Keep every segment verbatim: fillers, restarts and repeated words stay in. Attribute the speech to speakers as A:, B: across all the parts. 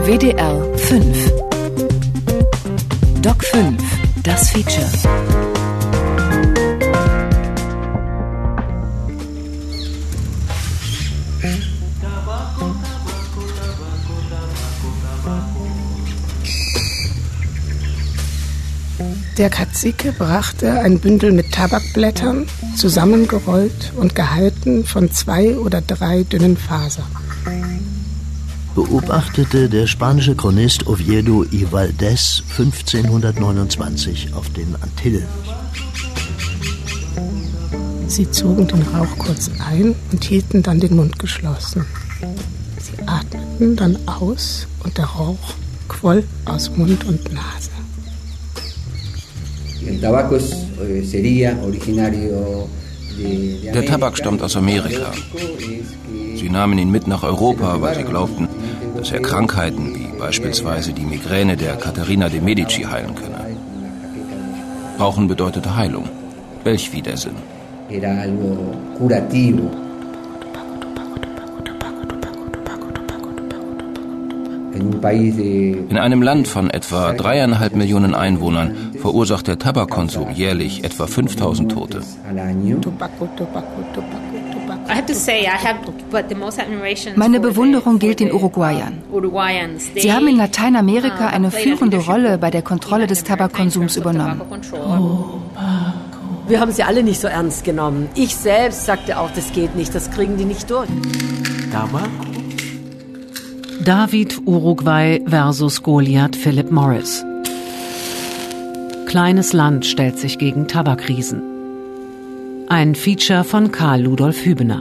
A: W D R fünf. Doc fünf, das Feature.
B: Der Cazique brachte ein Bündel mit Tabakblättern, zusammengerollt und gehalten von zwei oder drei dünnen Fasern.
C: Beobachtete der spanische Chronist Oviedo y Valdés fünfzehnhundertneunundzwanzig auf den Antillen.
B: Sie zogen den Rauch kurz ein und hielten dann den Mund geschlossen. Sie atmeten dann aus und der Rauch quoll aus Mund und Nase.
D: Der Tabak stammt aus Amerika. Sie nahmen ihn mit nach Europa, weil sie glaubten, dass er Krankheiten wie beispielsweise die Migräne der Caterina de Medici heilen könne. Rauchen bedeutete Heilung. Welch Widersinn. In einem Land von etwa dreieinhalb Millionen Einwohnern verursacht der Tabakkonsum jährlich etwa fünftausend Tote.
E: Meine Bewunderung gilt den Uruguayern. Sie haben in Lateinamerika eine führende Rolle bei der Kontrolle des Tabakkonsums übernommen.
F: Wir haben sie alle nicht so ernst genommen. Ich selbst sagte auch, das geht nicht, das kriegen die nicht durch.
G: Tabak? David Uruguay versus Goliath Philip Morris. Kleines Land stellt sich gegen Tabakriesen. Ein Feature von Karl Ludolf Hübener.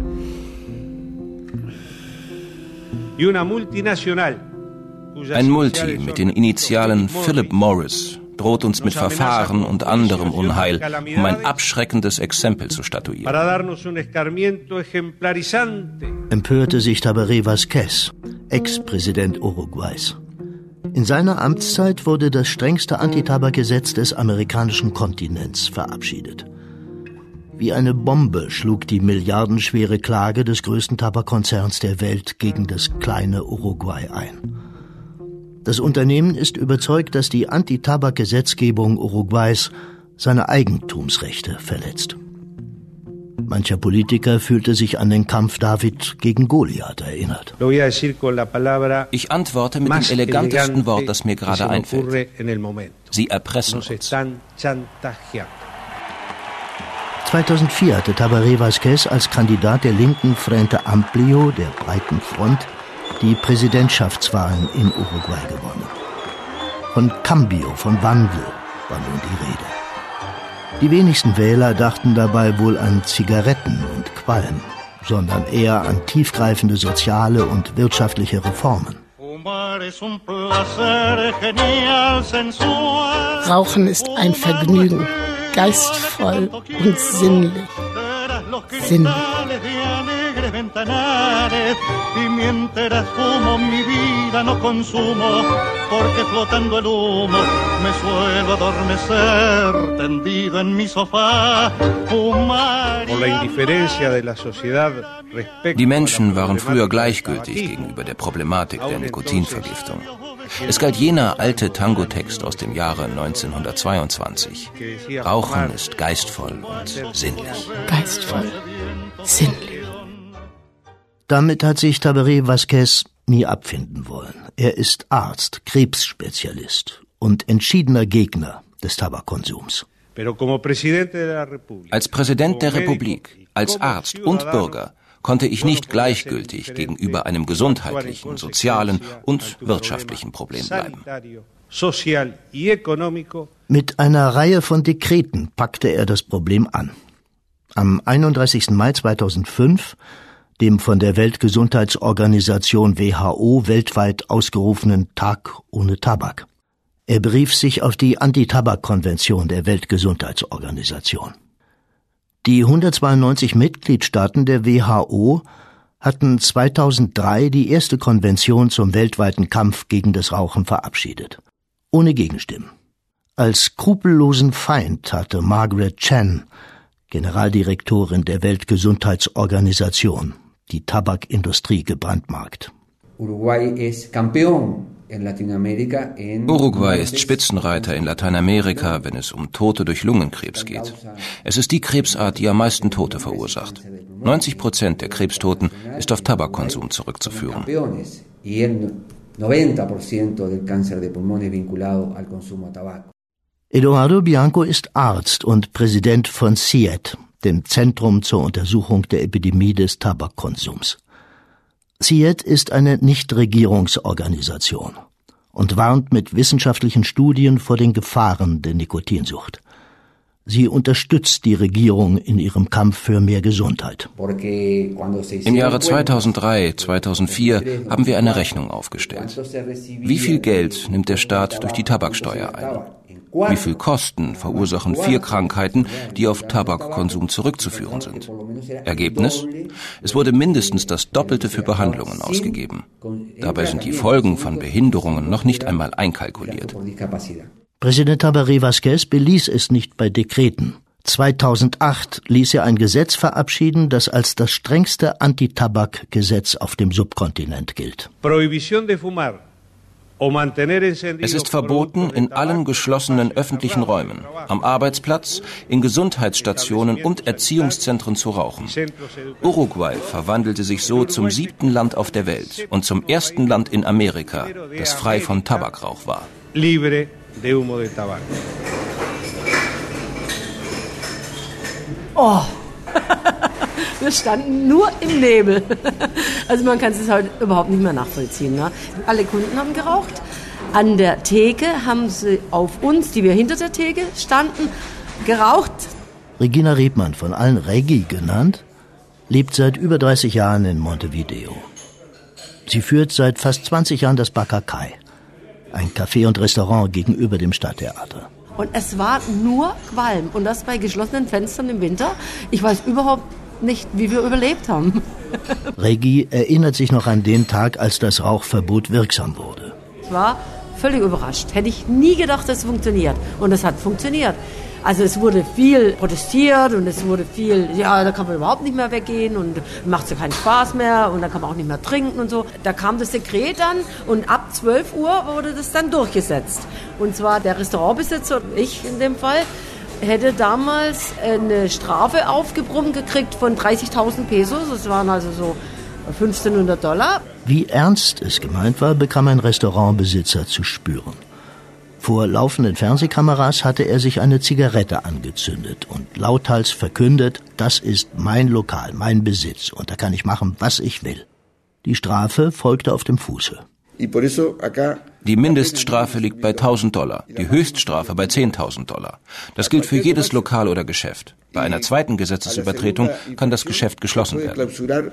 D: Ein Multi mit den Initialen Philip Morris droht uns mit Verfahren und anderem Unheil, um ein abschreckendes Exempel zu statuieren.
C: Empörte sich Tabaré Vázquez, Ex-Präsident Uruguays. In seiner Amtszeit wurde das strengste Antitabakgesetz des amerikanischen Kontinents verabschiedet. Wie eine Bombe schlug die milliardenschwere Klage des größten Tabakkonzerns der Welt gegen das kleine Uruguay ein. Das Unternehmen ist überzeugt, dass die Antitabak-Gesetzgebung Uruguays seine Eigentumsrechte verletzt. Mancher Politiker fühlte sich an den Kampf David gegen Goliath erinnert.
D: Ich antworte mit dem elegantesten Wort, das mir gerade einfällt. Sie erpressen uns.
C: zweitausendvier hatte Tabaré Vázquez als Kandidat der linken Frente Amplio, der breiten Front, die Präsidentschaftswahlen in Uruguay gewonnen. Von Cambio, von Wandel war nun die Rede. Die wenigsten Wähler dachten dabei wohl an Zigaretten und Qualm, sondern eher an tiefgreifende soziale und wirtschaftliche Reformen.
B: Rauchen ist ein Vergnügen, geistvoll und sinnlich. Sinnlich.
H: Y mientras fumo mi vida no consumo, porque flotando el humo me suelo adormecer tendido en mi sofá.
D: Die Menschen waren früher gleichgültig gegenüber der Problematik der Nikotinvergiftung. Es galt jener alte Tango-Text aus dem Jahre neunzehnhundertzweiundzwanzig. Rauchen ist geistvoll und sinnlich.
B: Geistvoll, sinnlich.
C: Damit hat sich Tabaré Vázquez nie abfinden wollen. Er ist Arzt, Krebsspezialist und entschiedener Gegner des Tabakkonsums.
D: Als Präsident der Republik, als Arzt und Bürger konnte ich nicht gleichgültig gegenüber einem gesundheitlichen, sozialen und wirtschaftlichen Problem bleiben.
C: Mit einer Reihe von Dekreten packte er das Problem an. Am einunddreißigsten Mai zweitausendfünf, dem von der Weltgesundheitsorganisation W H O weltweit ausgerufenen Tag ohne Tabak. Er berief sich auf die Anti-Tabak-Konvention der Weltgesundheitsorganisation. Die hundertzweiundneunzig Mitgliedstaaten der W H O hatten zweitausenddrei die erste Konvention zum weltweiten Kampf gegen das Rauchen verabschiedet. Ohne Gegenstimmen. Als skrupellosen Feind hatte Margaret Chan, Generaldirektorin der Weltgesundheitsorganisation, die Tabakindustrie gebrandmarkt.
D: Uruguay ist Spitzenreiter in Lateinamerika, wenn es um Tote durch Lungenkrebs geht. Es ist die Krebsart, die am meisten Tote verursacht. neunzig Prozent der Krebstoten ist auf Tabakkonsum zurückzuführen.
C: Eduardo Bianco ist Arzt und Präsident von C I E T, dem Zentrum zur Untersuchung der Epidemie des Tabakkonsums. C I E T ist eine Nichtregierungsorganisation und warnt mit wissenschaftlichen Studien vor den Gefahren der Nikotinsucht. Sie unterstützt die Regierung in ihrem Kampf für mehr Gesundheit.
D: Im Jahre zweitausenddrei, zweitausendvier haben wir eine Rechnung aufgestellt. Wie viel Geld nimmt der Staat durch die Tabaksteuer ein? Wie viel Kosten verursachen vier Krankheiten, die auf Tabakkonsum zurückzuführen sind? Ergebnis? Es wurde mindestens das Doppelte für Behandlungen ausgegeben. Dabei sind die Folgen von Behinderungen noch nicht einmal einkalkuliert.
C: Präsident Tabaré Vázquez beließ es nicht bei Dekreten. zweitausendacht ließ er ein Gesetz verabschieden, das als das strengste Antitabak-Gesetz auf dem Subkontinent gilt.
D: Es ist verboten, in allen geschlossenen öffentlichen Räumen, am Arbeitsplatz, in Gesundheitsstationen und Erziehungszentren zu rauchen. Uruguay verwandelte sich so zum siebten Land auf der Welt und zum ersten Land in Amerika, das frei von Tabakrauch war.
F: Oh, wir standen nur im Nebel. Also man kann es heute überhaupt nicht mehr nachvollziehen. Ne? Alle Kunden haben geraucht. An der Theke haben sie auf uns, die wir hinter der Theke standen, geraucht.
C: Regina Rebmann, von allen Reggie genannt, lebt seit über dreißig Jahren in Montevideo. Sie führt seit fast zwanzig Jahren das Bacacay, ein Café und Restaurant gegenüber dem Stadttheater.
F: Und es war nur Qualm. Und das bei geschlossenen Fenstern im Winter. Ich weiß überhaupt nicht, wie wir überlebt haben.
C: Reggie erinnert sich noch an den Tag, als das Rauchverbot wirksam wurde.
F: Ich war völlig überrascht. Hätte ich nie gedacht, dass es funktioniert. Und es hat funktioniert. Also es wurde viel protestiert und es wurde viel, ja, da kann man überhaupt nicht mehr weggehen und macht so keinen Spaß mehr und da kann man auch nicht mehr trinken und so. Da kam das Dekret dann und ab zwölf Uhr wurde das dann durchgesetzt. Und zwar der Restaurantbesitzer, ich in dem Fall, hätte damals eine Strafe aufgebrummt gekriegt von dreißigtausend Pesos. Das waren also so fünfzehnhundert Dollar.
C: Wie ernst es gemeint war, bekam ein Restaurantbesitzer zu spüren. Vor laufenden Fernsehkameras hatte er sich eine Zigarette angezündet und lauthals verkündet, das ist mein Lokal, mein Besitz und da kann ich machen, was ich will. Die Strafe folgte auf dem Fuße.
D: Die Mindeststrafe liegt bei tausend Dollar, die Höchststrafe bei zehntausend Dollar. Das gilt für jedes Lokal oder Geschäft. Bei einer zweiten Gesetzesübertretung kann das Geschäft geschlossen werden.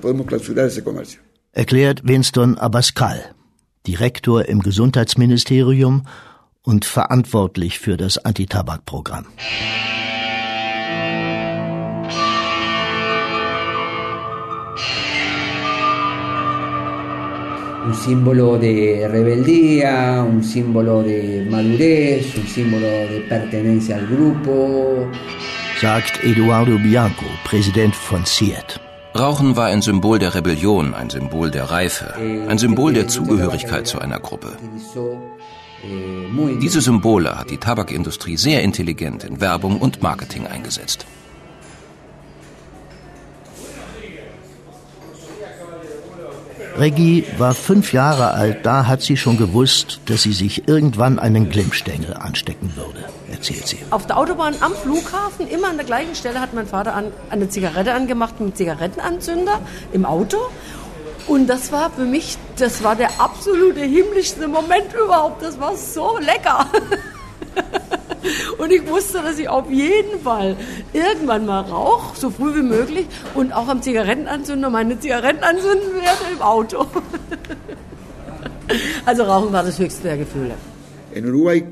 C: Erklärt Winston Abascal, Direktor im Gesundheitsministerium und verantwortlich für das Antitabakprogramm.
I: Un símbolo de rebeldía, un símbolo de madurez, un símbolo de pertenencia al grupo,
C: sagt Eduardo Bianco, Präsident von C I E T.
D: Rauchen war ein Symbol der Rebellion, ein Symbol der Reife, ein Symbol der Zugehörigkeit zu einer Gruppe. Diese Symbole hat die Tabakindustrie sehr intelligent in Werbung und Marketing eingesetzt.
C: Reggie war fünf Jahre alt, da hat sie schon gewusst, dass sie sich irgendwann einen Glimmstängel anstecken würde, erzählt sie.
F: Auf der Autobahn am Flughafen, immer an der gleichen Stelle, hat mein Vater an, eine Zigarette angemacht mit Zigarettenanzünder im Auto. Und das war für mich, das war der absolute himmlischste Moment überhaupt. Das war so lecker. Und ich wusste, dass ich auf jeden Fall irgendwann mal rauche, so früh wie möglich, und auch am Zigarettenanzünder meine Zigaretten anzünden werde im Auto. Also Rauchen war das höchste der Gefühle.
D: In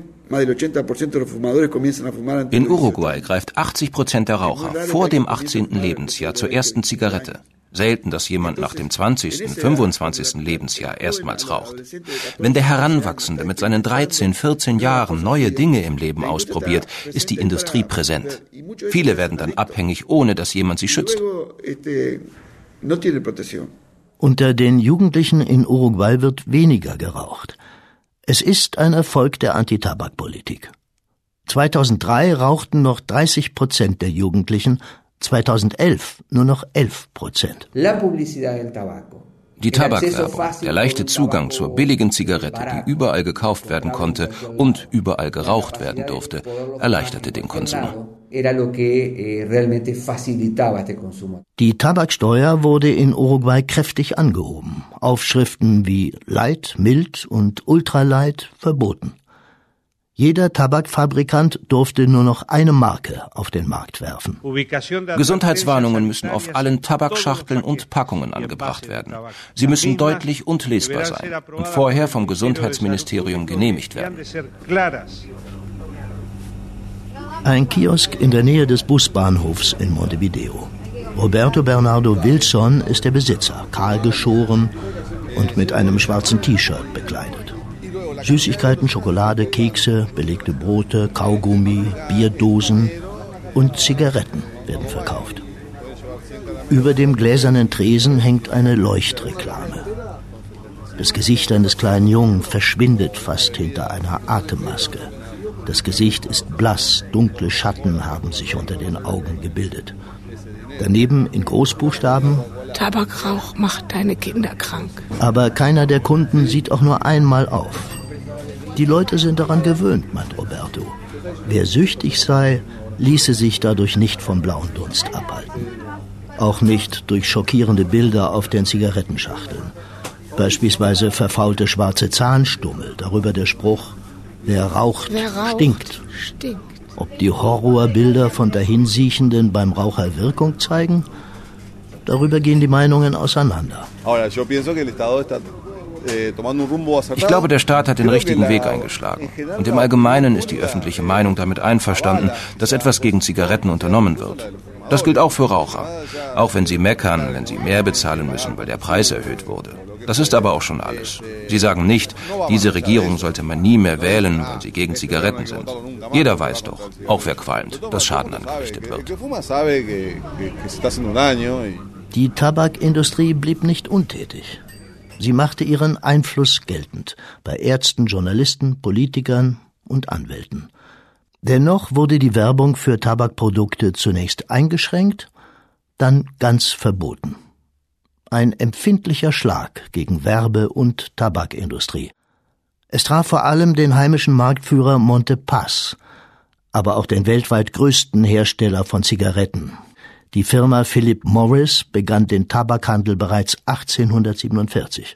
D: Uruguay greift achtzig Prozent der Raucher vor dem achtzehnten Lebensjahr zur ersten Zigarette. Selten, dass jemand nach dem zwanzigsten, fünfundzwanzigsten Lebensjahr erstmals raucht. Wenn der Heranwachsende mit seinen dreizehn, vierzehn Jahren neue Dinge im Leben ausprobiert, ist die Industrie präsent. Viele werden dann abhängig, ohne dass jemand sie schützt.
C: Unter den Jugendlichen in Uruguay wird weniger geraucht. Es ist ein Erfolg der Antitabakpolitik. zweitausenddrei rauchten noch dreißig Prozent der Jugendlichen, zweitausendelf nur noch elf Prozent.
D: Die Tabakwerbung, der leichte Zugang zur billigen Zigarette, die überall gekauft werden konnte und überall geraucht werden durfte, erleichterte den Konsum.
C: Die Tabaksteuer wurde in Uruguay kräftig angehoben. Aufschriften wie Light, Mild und Ultralight verboten. Jeder Tabakfabrikant durfte nur noch eine Marke auf den Markt werfen.
D: Gesundheitswarnungen müssen auf allen Tabakschachteln und Packungen angebracht werden. Sie müssen deutlich und lesbar sein und vorher vom Gesundheitsministerium genehmigt werden.
C: Ein Kiosk in der Nähe des Busbahnhofs in Montevideo. Roberto Bernardo Wilson ist der Besitzer, kahl geschoren und mit einem schwarzen T-Shirt bekleidet. Süßigkeiten, Schokolade, Kekse, belegte Brote, Kaugummi, Bierdosen und Zigaretten werden verkauft. Über dem gläsernen Tresen hängt eine Leuchtreklame. Das Gesicht eines kleinen Jungen verschwindet fast hinter einer Atemmaske. Das Gesicht ist blass, dunkle Schatten haben sich unter den Augen gebildet. Daneben in Großbuchstaben:
B: Tabakrauch macht deine Kinder krank.
C: Aber keiner der Kunden sieht auch nur einmal auf. Die Leute sind daran gewöhnt, meint Roberto. Wer süchtig sei, ließe sich dadurch nicht vom blauen Dunst abhalten. Auch nicht durch schockierende Bilder auf den Zigarettenschachteln. Beispielsweise verfaulte schwarze Zahnstummel, darüber der Spruch: Wer raucht,
B: Wer raucht
C: stinkt.
B: stinkt.
C: Ob die Horrorbilder von Dahinsiechenden beim Raucher Wirkung zeigen? Darüber gehen die Meinungen auseinander.
D: Ich glaube, der Staat hat den richtigen Weg eingeschlagen. Und im Allgemeinen ist die öffentliche Meinung damit einverstanden, dass etwas gegen Zigaretten unternommen wird. Das gilt auch für Raucher. Auch wenn sie meckern, wenn sie mehr bezahlen müssen, weil der Preis erhöht wurde. Das ist aber auch schon alles. Sie sagen nicht, diese Regierung sollte man nie mehr wählen, weil sie gegen Zigaretten sind. Jeder weiß doch, auch wer qualmt, dass Schaden angerichtet wird.
C: Die Tabakindustrie blieb nicht untätig. Sie machte ihren Einfluss geltend bei Ärzten, Journalisten, Politikern und Anwälten. Dennoch wurde die Werbung für Tabakprodukte zunächst eingeschränkt, dann ganz verboten. Ein empfindlicher Schlag gegen Werbe- und Tabakindustrie. Es traf vor allem den heimischen Marktführer Montepaz, aber auch den weltweit größten Hersteller von Zigaretten. Die Firma Philip Morris begann den Tabakhandel bereits achtzehnhundertsiebenundvierzig.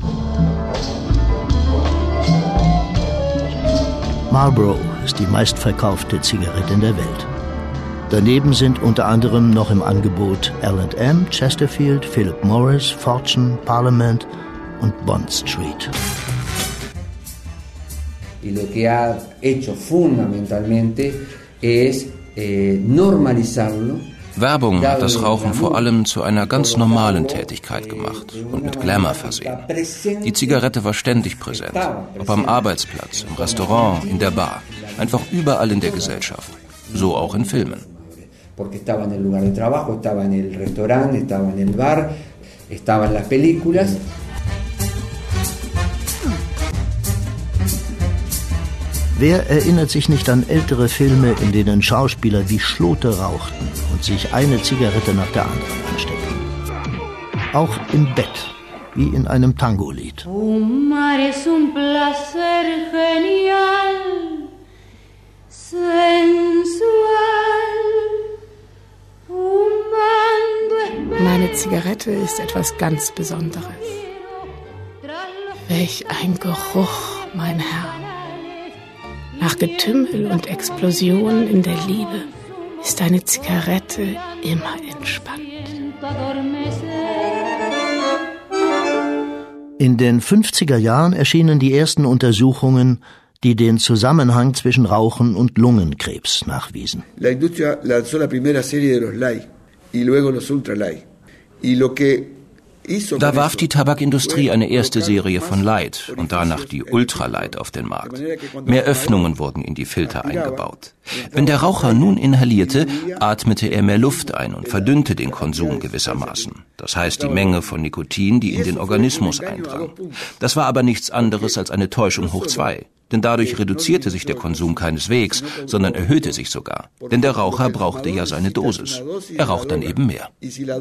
C: Marlboro ist die meistverkaufte Zigarette in der Welt. Daneben sind unter anderem noch im Angebot L and M, Chesterfield, Philip Morris, Fortune, Parliament und Bond Street.
I: Y lo que ha hecho fundamentalmente es eh, normalizarlo.
D: Werbung hat das Rauchen vor allem zu einer ganz normalen Tätigkeit gemacht und mit Glamour versehen. Die Zigarette war ständig präsent, ob am Arbeitsplatz, im Restaurant, in der Bar, einfach überall in der Gesellschaft, so auch in Filmen.
I: Porque estaba en el lugar de trabajo, estaba en el restaurante, estaba en el bar, estaba en las películas.
C: Wer erinnert sich nicht an ältere Filme, in denen Schauspieler wie Schlote rauchten und sich eine Zigarette nach der anderen ansteckten? Auch im Bett, wie in einem Tango-Lied.
J: Fumar es un placer genial, sensual.
B: Meine Zigarette ist etwas ganz Besonderes. Welch ein Geruch, mein Herr. Nach Getümmel und Explosionen in der Liebe ist eine Zigarette immer entspannt.
C: In den fünfziger Jahren erschienen die ersten Untersuchungen, die den Zusammenhang zwischen Rauchen und Lungenkrebs nachwiesen.
K: La industria lanzó la primera serie de los light y luego los ultralight. Y lo que
D: Da warf die Tabakindustrie eine erste Serie von Light und danach die Ultralight auf den Markt. Mehr Öffnungen wurden in die Filter eingebaut. Wenn der Raucher nun inhalierte, atmete er mehr Luft ein und verdünnte den Konsum gewissermaßen. Das heißt die Menge von Nikotin, die in den Organismus eindrang. Das war aber nichts anderes als eine Täuschung hoch zwei. Denn dadurch reduzierte sich der Konsum keineswegs, sondern erhöhte sich sogar. Denn der Raucher brauchte ja seine Dosis. Er raucht dann eben mehr.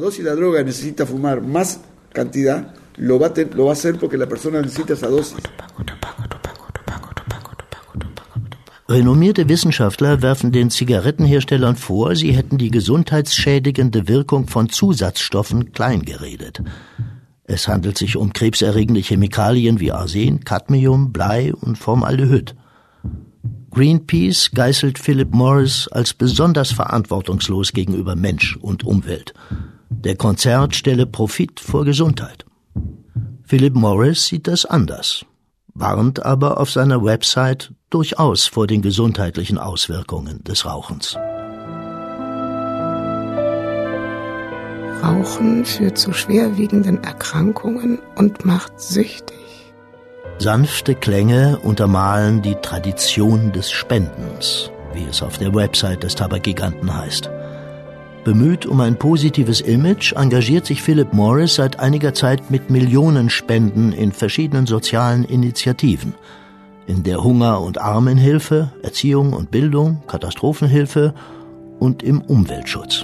C: Renommierte Wissenschaftler werfen den Zigarettenherstellern vor, sie hätten die gesundheitsschädigende Wirkung von Zusatzstoffen kleingeredet. Es handelt sich um krebserregende Chemikalien wie Arsen, Cadmium, Blei und Formaldehyd. Greenpeace geißelt Philip Morris als besonders verantwortungslos gegenüber Mensch und Umwelt. Der Konzern stelle Profit vor Gesundheit. Philip Morris sieht das anders, warnt aber auf seiner Website durchaus vor den gesundheitlichen Auswirkungen des Rauchens.
B: Rauchen führt zu schwerwiegenden Erkrankungen und macht süchtig.
C: Sanfte Klänge untermalen die Tradition des Spendens, wie es auf der Website des Tabakgiganten heißt. Bemüht um ein positives Image, engagiert sich Philip Morris seit einiger Zeit mit Millionenspenden in verschiedenen sozialen Initiativen. In der Hunger- und Armenhilfe, Erziehung und Bildung, Katastrophenhilfe und im Umweltschutz.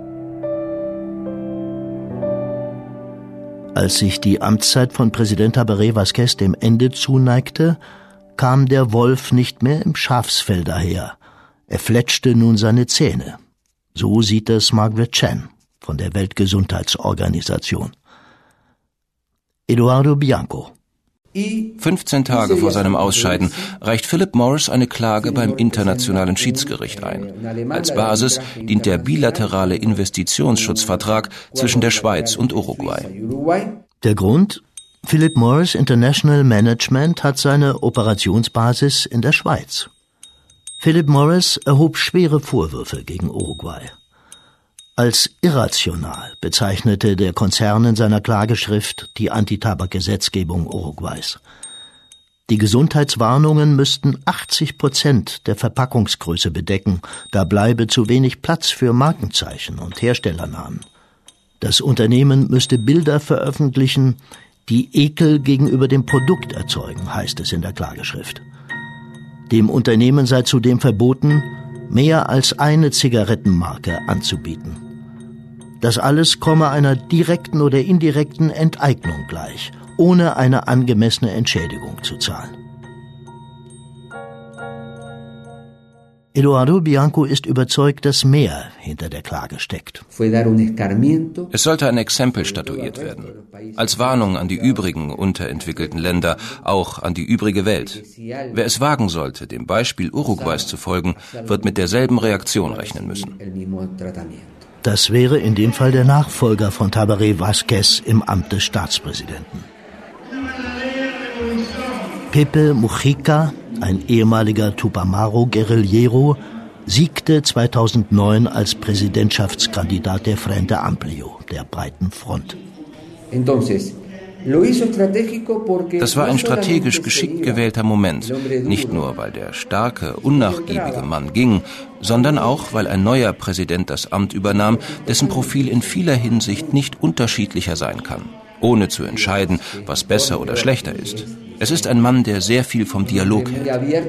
C: Als sich die Amtszeit von Präsident Tabaré Vázquez dem Ende zuneigte, kam der Wolf nicht mehr im Schafsfell daher. Er fletschte nun seine Zähne. So sieht es Margaret Chan von der Weltgesundheitsorganisation. Eduardo Bianco.
D: fünfzehn Tage vor seinem Ausscheiden reicht Philip Morris eine Klage beim Internationalen Schiedsgericht ein. Als Basis dient der bilaterale Investitionsschutzvertrag zwischen der Schweiz und Uruguay.
C: Der Grund? Philip Morris International Management hat seine Operationsbasis in der Schweiz. Philip Morris erhob schwere Vorwürfe gegen Uruguay. Als irrational bezeichnete der Konzern in seiner Klageschrift die Antitabak-Gesetzgebung Uruguays. Die Gesundheitswarnungen müssten achtzig Prozent der Verpackungsgröße bedecken, da bleibe zu wenig Platz für Markenzeichen und Herstellernamen. Das Unternehmen müsste Bilder veröffentlichen, die Ekel gegenüber dem Produkt erzeugen, heißt es in der Klageschrift. Dem Unternehmen sei zudem verboten, mehr als eine Zigarettenmarke anzubieten. Das alles komme einer direkten oder indirekten Enteignung gleich, ohne eine angemessene Entschädigung zu zahlen. Eduardo Bianco ist überzeugt, dass mehr hinter der Klage steckt.
D: Es sollte ein Exempel statuiert werden. Als Warnung an die übrigen unterentwickelten Länder, auch an die übrige Welt. Wer es wagen sollte, dem Beispiel Uruguays zu folgen, wird mit derselben Reaktion rechnen müssen.
C: Das wäre in dem Fall der Nachfolger von Tabaré Vázquez im Amt des Staatspräsidenten. Pepe Mujica, ein ehemaliger Tupamaro-Guerillero, siegte zweitausendneun als Präsidentschaftskandidat der Frente Amplio, der Breiten Front.
D: Das war ein strategisch geschickt gewählter Moment, nicht nur weil der starke, unnachgiebige Mann ging, sondern auch, weil ein neuer Präsident das Amt übernahm, dessen Profil in vieler Hinsicht nicht unterschiedlicher sein kann, ohne zu entscheiden, was besser oder schlechter ist. Es ist ein Mann, der sehr viel vom Dialog hält.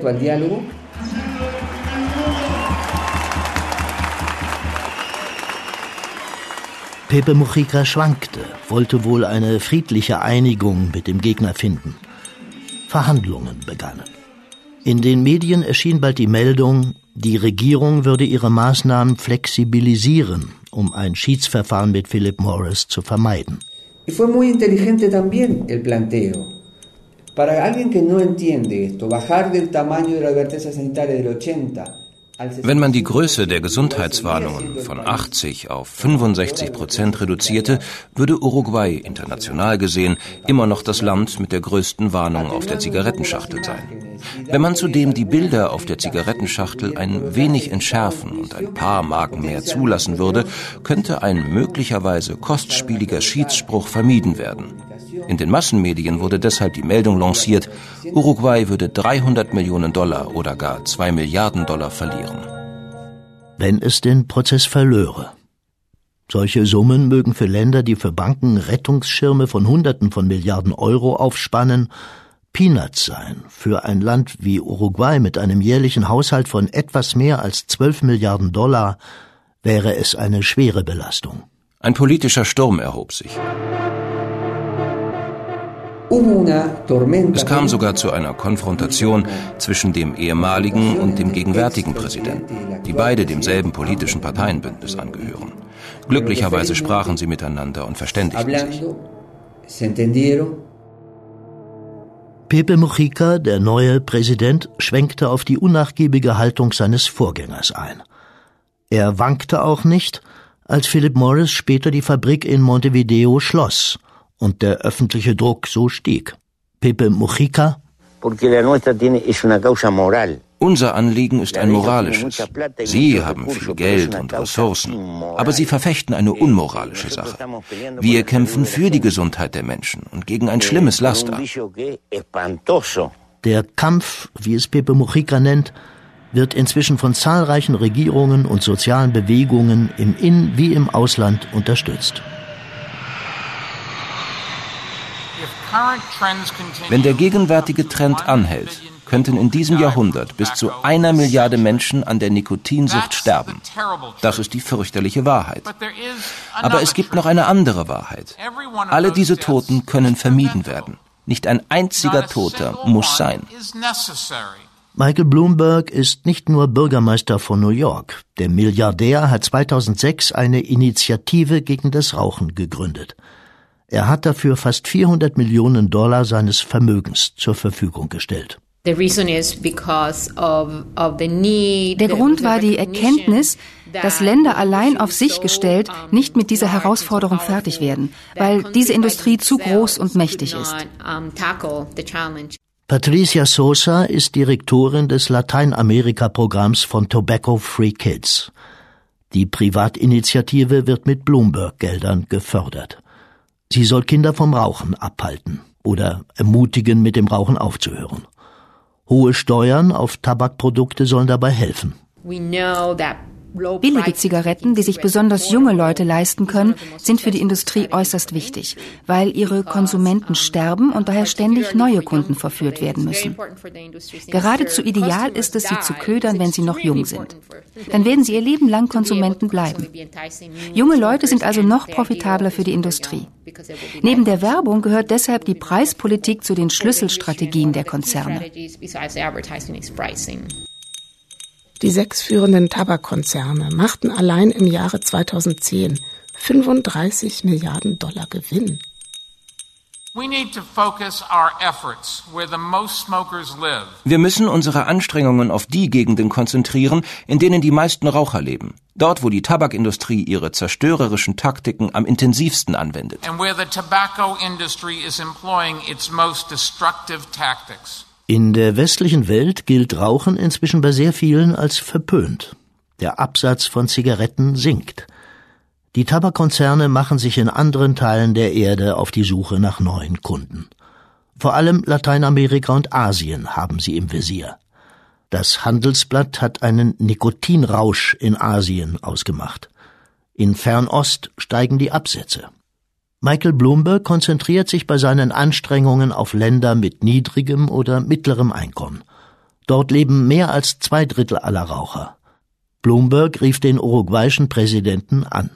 C: Pepe Mujica schwankte, wollte wohl eine friedliche Einigung mit dem Gegner finden. Verhandlungen begannen. In den Medien erschien bald die Meldung, die Regierung würde ihre Maßnahmen flexibilisieren, um ein Schiedsverfahren mit Philip Morris zu vermeiden.
I: Y fue muy inteligente también el planteo. Para alguien que no entiende esto, bajar del tamaño de la advertencia sanitaria del ochenta.
D: Wenn man die Größe der Gesundheitswarnungen von achtzig auf fünfundsechzig Prozent reduzierte, würde Uruguay international gesehen immer noch das Land mit der größten Warnung auf der Zigarettenschachtel sein. Wenn man zudem die Bilder auf der Zigarettenschachtel ein wenig entschärfen und ein paar Marken mehr zulassen würde, könnte ein möglicherweise kostspieliger Schiedsspruch vermieden werden. In den Massenmedien wurde deshalb die Meldung lanciert, Uruguay würde dreihundert Millionen Dollar oder gar zwei Milliarden Dollar verlieren.
C: Wenn es den Prozess verlöre. Solche Summen mögen für Länder, die für Banken Rettungsschirme von Hunderten von Milliarden Euro aufspannen, Peanuts sein. Für ein Land wie Uruguay mit einem jährlichen Haushalt von etwas mehr als zwölf Milliarden Dollar wäre es eine schwere Belastung.
D: Ein politischer Sturm erhob sich. Es kam sogar zu einer Konfrontation zwischen dem ehemaligen und dem gegenwärtigen Präsidenten, die beide demselben politischen Parteienbündnis angehören. Glücklicherweise sprachen sie miteinander und verständigten sich.
C: Pepe Mujica, der neue Präsident, schwenkte auf die unnachgiebige Haltung seines Vorgängers ein. Er wankte auch nicht, als Philip Morris später die Fabrik in Montevideo schloss und der öffentliche Druck so stieg. Pepe Mujica:
D: Unser Anliegen ist ein moralisches. Sie haben viel Geld und Ressourcen, aber Sie verfechten eine unmoralische Sache. Wir kämpfen für die Gesundheit der Menschen und gegen ein schlimmes Laster.
C: Der Kampf, wie es Pepe Mujica nennt, wird inzwischen von zahlreichen Regierungen und sozialen Bewegungen im In- wie im Ausland unterstützt.
D: Wenn der gegenwärtige Trend anhält, könnten in diesem Jahrhundert bis zu einer Milliarde Menschen an der Nikotinsucht sterben. Das ist die fürchterliche Wahrheit. Aber es gibt noch eine andere Wahrheit. Alle diese Toten können vermieden werden. Nicht ein einziger Toter muss sein.
C: Michael Bloomberg ist nicht nur Bürgermeister von New York. Der Milliardär hat zweitausendsechs eine Initiative gegen das Rauchen gegründet. Er hat dafür fast vierhundert Millionen Dollar seines Vermögens zur Verfügung gestellt.
E: Der Grund war die Erkenntnis, dass Länder allein auf sich gestellt nicht mit dieser Herausforderung fertig werden, weil diese Industrie zu groß und mächtig ist.
C: Patricia Sosa ist Direktorin des Lateinamerika-Programms von Tobacco Free Kids. Die Privatinitiative wird mit Bloomberg-Geldern gefördert. Sie soll Kinder vom Rauchen abhalten oder ermutigen, mit dem Rauchen aufzuhören. Hohe Steuern auf Tabakprodukte sollen dabei helfen.
E: Billige Zigaretten, die sich besonders junge Leute leisten können, sind für die Industrie äußerst wichtig, weil ihre Konsumenten sterben und daher ständig neue Kunden verführt werden müssen. Geradezu ideal ist es, sie zu ködern, wenn sie noch jung sind. Dann werden sie ihr Leben lang Konsumenten bleiben. Junge Leute sind also noch profitabler für die Industrie. Neben der Werbung gehört deshalb die Preispolitik zu den Schlüsselstrategien der Konzerne.
B: Die sechs führenden Tabakkonzerne machten allein im Jahre zweitausendzehn fünfunddreißig Milliarden Dollar Gewinn.
D: Wir müssen unsere Anstrengungen auf die Gegenden konzentrieren, in denen die meisten Raucher leben. Dort, wo die Tabakindustrie ihre zerstörerischen Taktiken am intensivsten anwendet.
C: In der westlichen Welt gilt Rauchen inzwischen bei sehr vielen als verpönt. Der Absatz von Zigaretten sinkt. Die Tabakkonzerne machen sich in anderen Teilen der Erde auf die Suche nach neuen Kunden. Vor allem Lateinamerika und Asien haben sie im Visier. Das Handelsblatt hat einen Nikotinrausch in Asien ausgemacht. In Fernost steigen die Absätze. Michael Bloomberg konzentriert sich bei seinen Anstrengungen auf Länder mit niedrigem oder mittlerem Einkommen. Dort leben mehr als zwei Drittel aller Raucher. Bloomberg rief den uruguayischen Präsidenten an.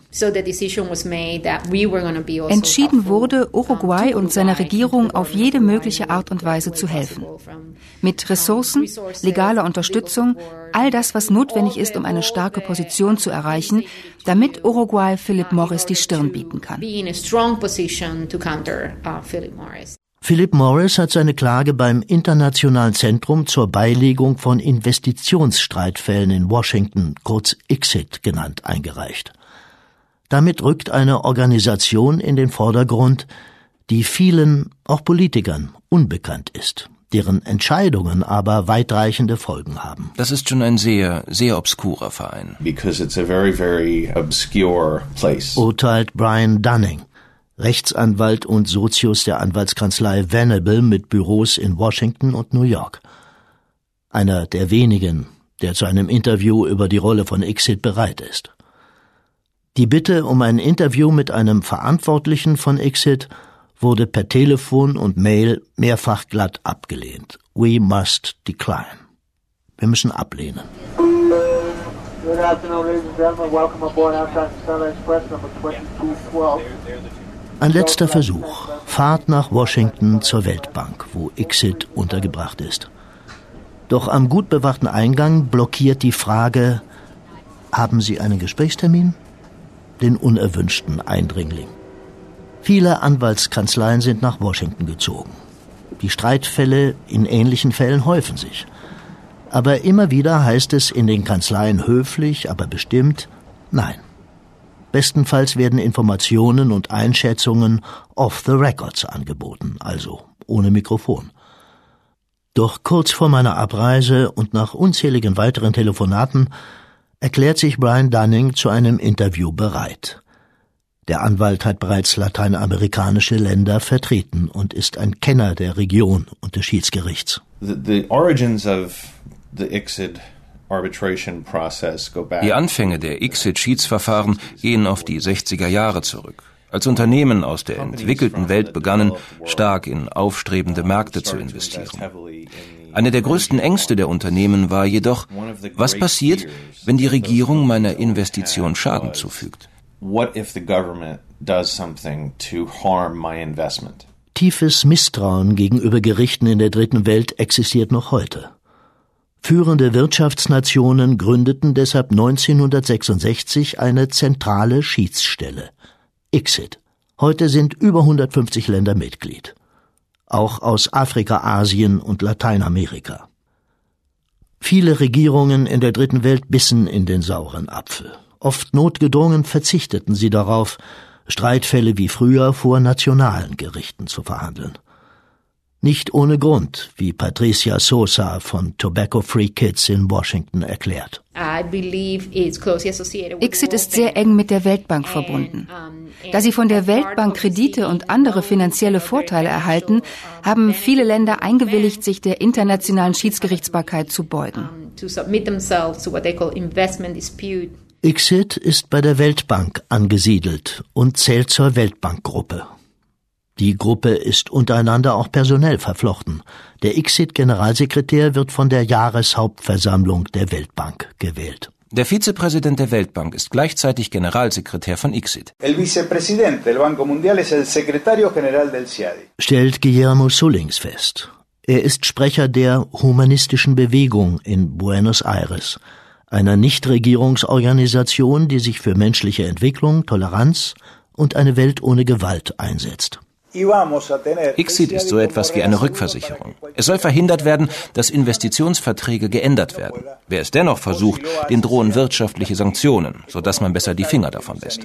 E: Entschieden wurde, Uruguay und seiner Regierung auf jede mögliche Art und Weise zu helfen. Mit Ressourcen, legaler Unterstützung, all das, was notwendig ist, um eine starke Position zu erreichen, damit Uruguay Philip Morris die Stirn bieten kann.
C: Philip Morris hat seine Klage beim Internationalen Zentrum zur Beilegung von Investitionsstreitfällen in Washington, kurz I C S I T genannt, eingereicht. Damit rückt eine Organisation in den Vordergrund, die vielen, auch Politikern, unbekannt ist. deren Entscheidungen aber weitreichende Folgen haben.
D: Das ist schon ein sehr, sehr obskurer Verein.
K: Because it's a very, very obscure place.
C: Urteilt Brian Dunning, Rechtsanwalt und Sozius der Anwaltskanzlei Venable mit Büros in Washington und New York. Einer der wenigen, der zu einem Interview über die Rolle von ICSID bereit ist. Die Bitte um ein Interview mit einem Verantwortlichen von ICSID wurde per Telefon und Mail mehrfach glatt abgelehnt. We must decline. Wir müssen ablehnen.
L: Good afternoon, ladies and gentlemen. Welcome aboard Outside Starlight Express number twenty-two twelve.
C: Ein letzter Versuch. Fahrt nach Washington zur Weltbank, wo ICSID untergebracht ist. Doch am gut bewachten Eingang blockiert die Frage: Haben Sie einen Gesprächstermin? Den unerwünschten Eindringling. Viele Anwaltskanzleien sind nach Washington gezogen. Die Streitfälle in ähnlichen Fällen häufen sich. Aber immer wieder heißt es in den Kanzleien höflich, aber bestimmt: Nein. Bestenfalls werden Informationen und Einschätzungen off the records angeboten, also ohne Mikrofon. Doch kurz vor meiner Abreise und nach unzähligen weiteren Telefonaten erklärt sich Brian Dunning zu einem Interview bereit. Der Anwalt hat bereits lateinamerikanische Länder vertreten und ist ein Kenner der Region und des Schiedsgerichts.
K: The, the origins of the ICSID arbitration process go back.
D: Die Anfänge der ICSID-Schiedsverfahren gehen auf die sechziger Jahre zurück, als Unternehmen aus der entwickelten Welt begannen, stark in aufstrebende Märkte zu investieren. Eine der größten Ängste der Unternehmen war jedoch: Was passiert, wenn die Regierung meiner Investition Schaden zufügt?
K: What if the government does something to harm my investment?
C: Tiefes Misstrauen gegenüber Gerichten in der dritten Welt existiert noch heute. Führende Wirtschaftsnationen gründeten deshalb neunzehnhundertsechsundsechzig eine zentrale Schiedsstelle, ICSID. Heute sind über hundertfünfzig Länder Mitglied. Auch aus Afrika, Asien und Lateinamerika. Viele Regierungen in der dritten Welt bissen in den sauren Apfel. Oft notgedrungen verzichteten sie darauf, Streitfälle wie früher vor nationalen Gerichten zu verhandeln. Nicht ohne Grund, wie Patricia Sosa von Tobacco Free Kids in Washington erklärt.
E: ICSID ist sehr eng mit der Weltbank verbunden. Da sie von der Weltbank Kredite und andere finanzielle Vorteile erhalten, haben viele Länder eingewilligt, sich der internationalen Schiedsgerichtsbarkeit zu beugen.
C: ICSID ist bei der Weltbank angesiedelt und zählt zur Weltbankgruppe. Die Gruppe ist untereinander auch personell verflochten. Der ICSID-Generalsekretär wird von der Jahreshauptversammlung der Weltbank gewählt.
D: Der Vizepräsident der Weltbank ist gleichzeitig Generalsekretär von ICSID.
M: El vicepresidente del Banco Mundial es el secretario general del C I A D I.
C: Stellt Guillermo Sullings fest. Er ist Sprecher der Humanistischen Bewegung in Buenos Aires, einer Nichtregierungsorganisation, die sich für menschliche Entwicklung, Toleranz und eine Welt ohne Gewalt einsetzt.
D: ICSID ist so etwas wie eine Rückversicherung. Es soll verhindert werden, dass Investitionsverträge geändert werden. Wer es dennoch versucht, den drohen wirtschaftliche Sanktionen, sodass man besser die Finger davon lässt.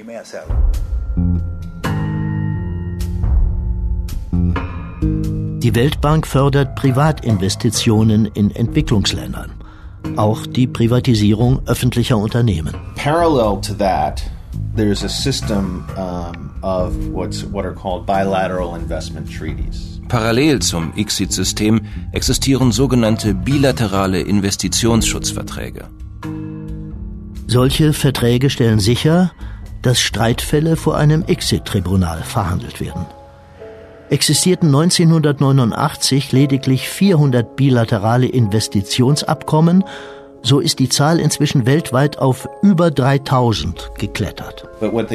C: Die Weltbank fördert Privatinvestitionen in Entwicklungsländern, auch die Privatisierung öffentlicher Unternehmen.
K: Parallel to that, there's a system um, of what's what are called bilateral investment treaties.
D: Parallel zum ICSID-System existieren sogenannte bilaterale Investitionsschutzverträge.
C: Solche Verträge stellen sicher, dass Streitfälle vor einem ICSID-Tribunal verhandelt werden. Existierten neunzehnhundertneunundachtzig lediglich vierhundert bilaterale Investitionsabkommen, so ist die Zahl inzwischen weltweit auf über dreitausend geklettert.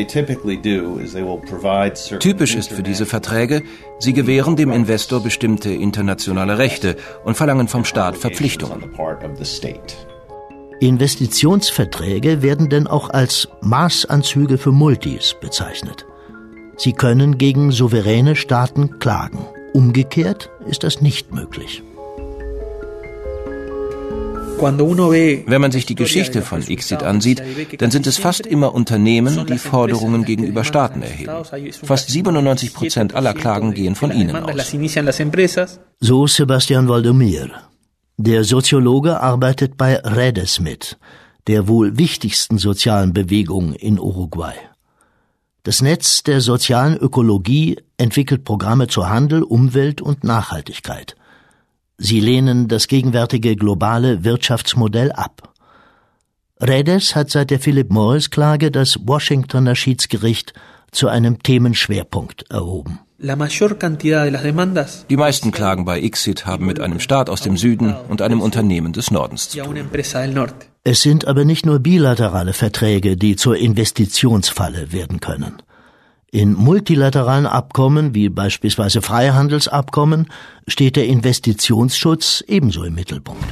D: Typisch ist für diese Verträge, sie gewähren dem Investor bestimmte internationale Rechte und verlangen vom Staat Verpflichtungen.
C: Investitionsverträge werden denn auch als Maßanzüge für Multis bezeichnet. Sie können gegen souveräne Staaten klagen. Umgekehrt ist das nicht möglich.
D: Wenn man sich die Geschichte von ICSID ansieht, dann sind es fast immer Unternehmen, die Forderungen gegenüber Staaten erheben. Fast siebenundneunzig Prozent aller Klagen gehen von ihnen aus.
C: So Sebastian Valdomir. Der Soziologe arbeitet bei Redes mit, der wohl wichtigsten sozialen Bewegung in Uruguay. Das Netz der sozialen Ökologie entwickelt Programme zu Handel, Umwelt und Nachhaltigkeit. Sie lehnen das gegenwärtige globale Wirtschaftsmodell ab. Redes hat seit der Philip Morris-Klage das Washingtoner Schiedsgericht zu einem Themenschwerpunkt erhoben.
D: Die meisten Klagen bei ICSID haben mit einem Staat aus dem Süden und einem Unternehmen des Nordens zu tun.
C: Es sind aber nicht nur bilaterale Verträge, die zur Investitionsfalle werden können. In multilateralen Abkommen, wie beispielsweise Freihandelsabkommen, steht der Investitionsschutz ebenso im Mittelpunkt.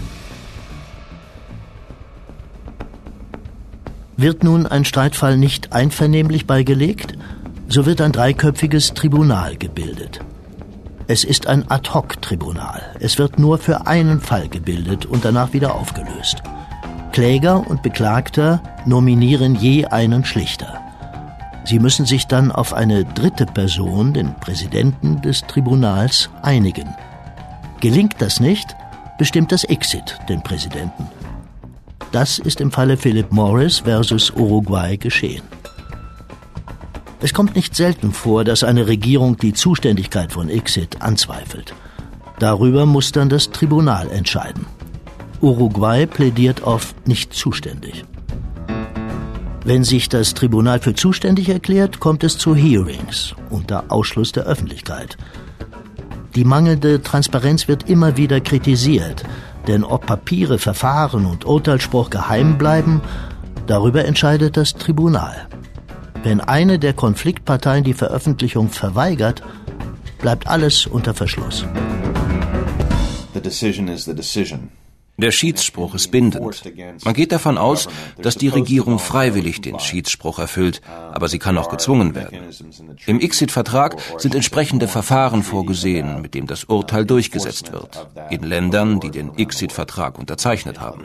C: Wird nun ein Streitfall nicht einvernehmlich beigelegt, so wird ein dreiköpfiges Tribunal gebildet. Es ist ein Ad-hoc-Tribunal. Es wird nur für einen Fall gebildet und danach wieder aufgelöst. Kläger und Beklagter nominieren je einen Schlichter. Sie müssen sich dann auf eine dritte Person, den Präsidenten des Tribunals, einigen. Gelingt das nicht, bestimmt das ICSID den Präsidenten. Das ist im Falle Philip Morris versus Uruguay geschehen. Es kommt nicht selten vor, dass eine Regierung die Zuständigkeit von ICSID anzweifelt. Darüber muss dann das Tribunal entscheiden. Uruguay plädiert auf nicht zuständig. Wenn sich das Tribunal für zuständig erklärt, kommt es zu Hearings unter Ausschluss der Öffentlichkeit. Die mangelnde Transparenz wird immer wieder kritisiert, denn ob Papiere, Verfahren und Urteilsspruch geheim bleiben, darüber entscheidet das Tribunal. Wenn eine der Konfliktparteien die Veröffentlichung verweigert, bleibt alles unter Verschluss.
K: The decision is the decision.
D: Der Schiedsspruch ist bindend. Man geht davon aus, dass die Regierung freiwillig den Schiedsspruch erfüllt, aber sie kann auch gezwungen werden. Im ICSID-Vertrag sind entsprechende Verfahren vorgesehen, mit dem das Urteil durchgesetzt wird, in Ländern, die den ICSID-Vertrag unterzeichnet haben.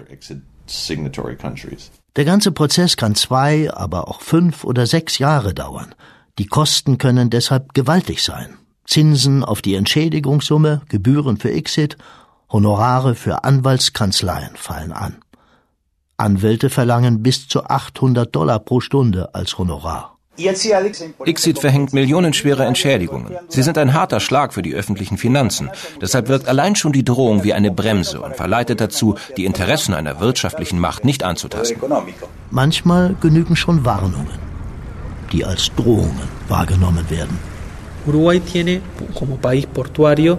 C: Der ganze Prozess kann zwei, aber auch fünf oder sechs Jahre dauern. Die Kosten können deshalb gewaltig sein. Zinsen auf die Entschädigungssumme, Gebühren für ICSID, Honorare für Anwaltskanzleien fallen an. Anwälte verlangen bis zu achthundert Dollar pro Stunde als Honorar.
D: ICSID verhängt millionenschwere Entschädigungen. Sie sind ein harter Schlag für die öffentlichen Finanzen. Deshalb wirkt allein schon die Drohung wie eine Bremse und verleitet dazu, die Interessen einer wirtschaftlichen Macht nicht anzutasten.
C: Manchmal genügen schon Warnungen, die als Drohungen wahrgenommen werden.
N: Uruguay tiene como país portuario